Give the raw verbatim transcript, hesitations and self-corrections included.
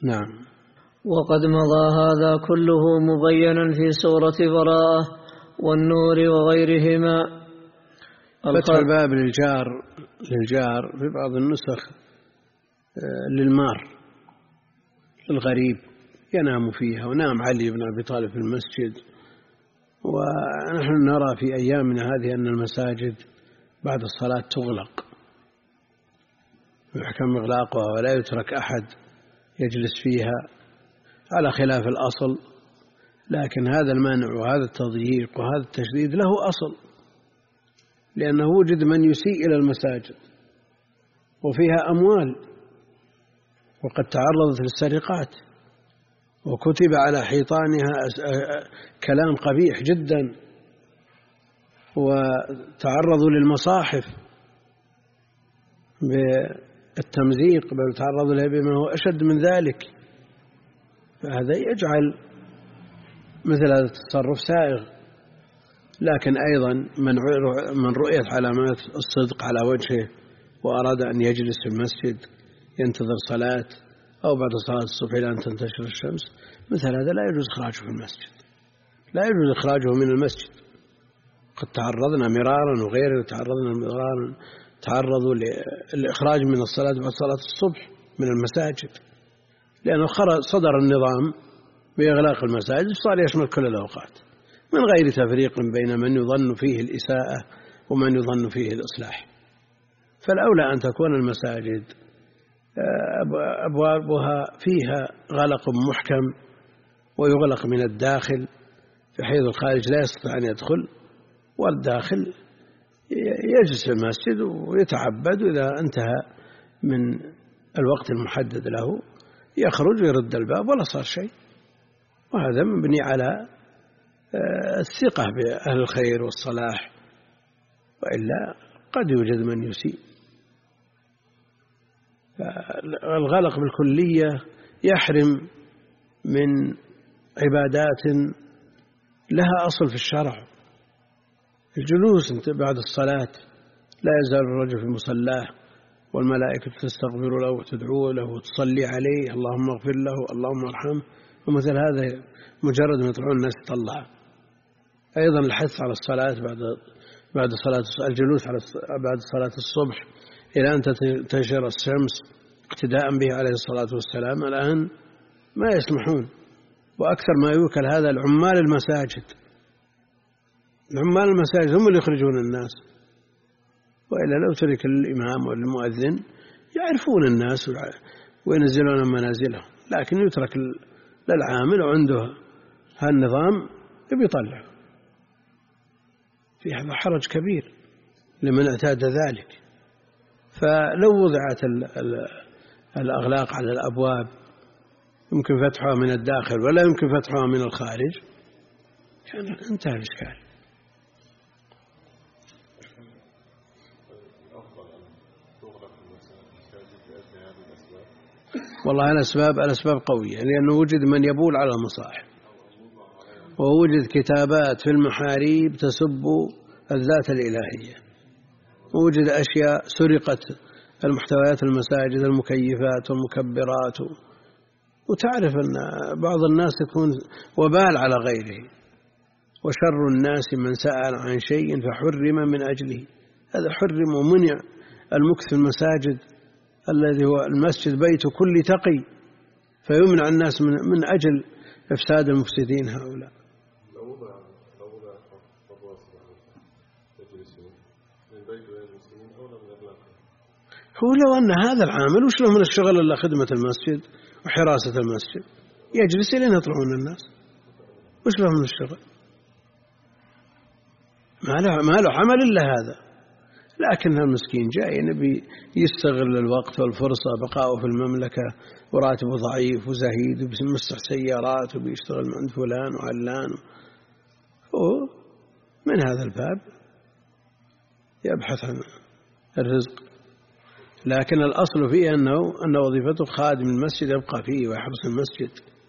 نعم. وقد مضى هذا كله مبينا في سورة براءة والنور وغيرهما. فتح الباب للجار للجار في بعض النسخ للمار الغريب ينام فيها، ونام علي بن أبي طالب في المسجد. ونحن نرى في أيامنا هذه أن المساجد بعد الصلاة تغلق، يحكم إغلاقها ولا يترك أحد يجلس فيها على خلاف الأصل. لكن هذا المنع وهذا التضييق وهذا التشديد له أصل، لأنه وجد من يسيء إلى المساجد وفيها أموال، وقد تعرضت للسرقات وكتب على حيطانها كلام قبيح جدا، وتعرضوا للمصاحف بالتمزيق، بل تعرضوا لها بما هو أشد من ذلك. فهذا يجعل مثل هذا التصرف سائغ. لكن أيضا من رؤيت علامات الصدق على وجهه وأراد أن يجلس في المسجد ينتظر صلاة أو بعد صلاة الصبح إلى أن تنتشر الشمس، مثل هذا لا يجوز إخراجه في المسجد، لا يجوز إخراجه من المسجد. قد تعرضنا مرارا وغيره تعرضنا مرارا تعرضوا للإخراج من الصلاة بعد صلاة الصبح من المساجد، لأنه صدر النظام بإغلاق المساجد صار يشمل كل الأوقات من غير تفريق بين من يظن فيه الإساءة ومن يظن فيه الإصلاح. فالأولى أن تكون المساجد أبوابها فيها غلق محكم ويغلق من الداخل، بحيث الخارج لا يستطيع أن يدخل، والداخل يجلس في المسجد ويتعبد، وإذا انتهى من الوقت المحدد له يخرج ويرد الباب ولا صار شيء. وهذا مبني على الثقة بأهل الخير والصلاح، وإلا قد يوجد من يسيء. الغلق بالكلية يحرم من عبادات لها أصل في الشرع. الجلوس بعد الصلاة لا يزال الرجل في مصلاه والملائكة تستغفر له وتدعو له وتصلي عليه، اللهم اغفر له اللهم ارحمه، ومثل هذا مجرد ما يطلعون الناس يطلع. أيضا الحث على الصلاة بعد بعد صلاة الجلوس على بعد صلاة الصبح إلى أن تنشر الشمس اقتداء به عليه الصلاة والسلام. الآن ما يسمحون، وأكثر ما يوكل هذا العمال المساجد. العمال المساجد هم اللي يخرجون الناس، وإلا لو ترك الإمام والمؤذن يعرفون الناس وينزلون منازلهم، لكن يترك للعامل وعنده هالنظام يطلع في هذا حرج كبير لمن اعتاد ذلك. فلو وضعت الأغلاق على الأبواب يمكن فتحها من الداخل ولا يمكن فتحها من الخارج، كان انتهى الإشكال. والله الأسباب الأسباب قوية، لأنه وجد من يبول على المصاحف، ووجد كتابات في المحاريب تسب الذات الإلهية، ووجد أشياء سرقت المحتويات المساجد، المكيفات والمكبرات. وتعرف أن بعض الناس يكون وبال على غيره، وشر الناس من سأل عن شيء فحرم من أجله. هذا حرم ومنع المكث في المساجد الذي هو المسجد بيت كل تقي، فيمنع الناس من, من أجل إفساد المفسدين هؤلاء. هو لو أن هذا العامل وش له من الشغل إلا خدمة المسجد وحراسة المسجد، يجلس لين يطلعون الناس، وش له من الشغل؟ ما له, ما له عمل إلا هذا. لكن المسكين جاي نبي يستغل الوقت والفرصة، بقاؤه في المملكة وراتبه ضعيف وزهيد وبيمسح سيارات وبيشتغل عند فلان وعلان، ومن هذا الباب يبحث عن الرزق. لكن الأصل فيه أنه أن وظيفته خادم المسجد يبقى فيه ويحرس المسجد.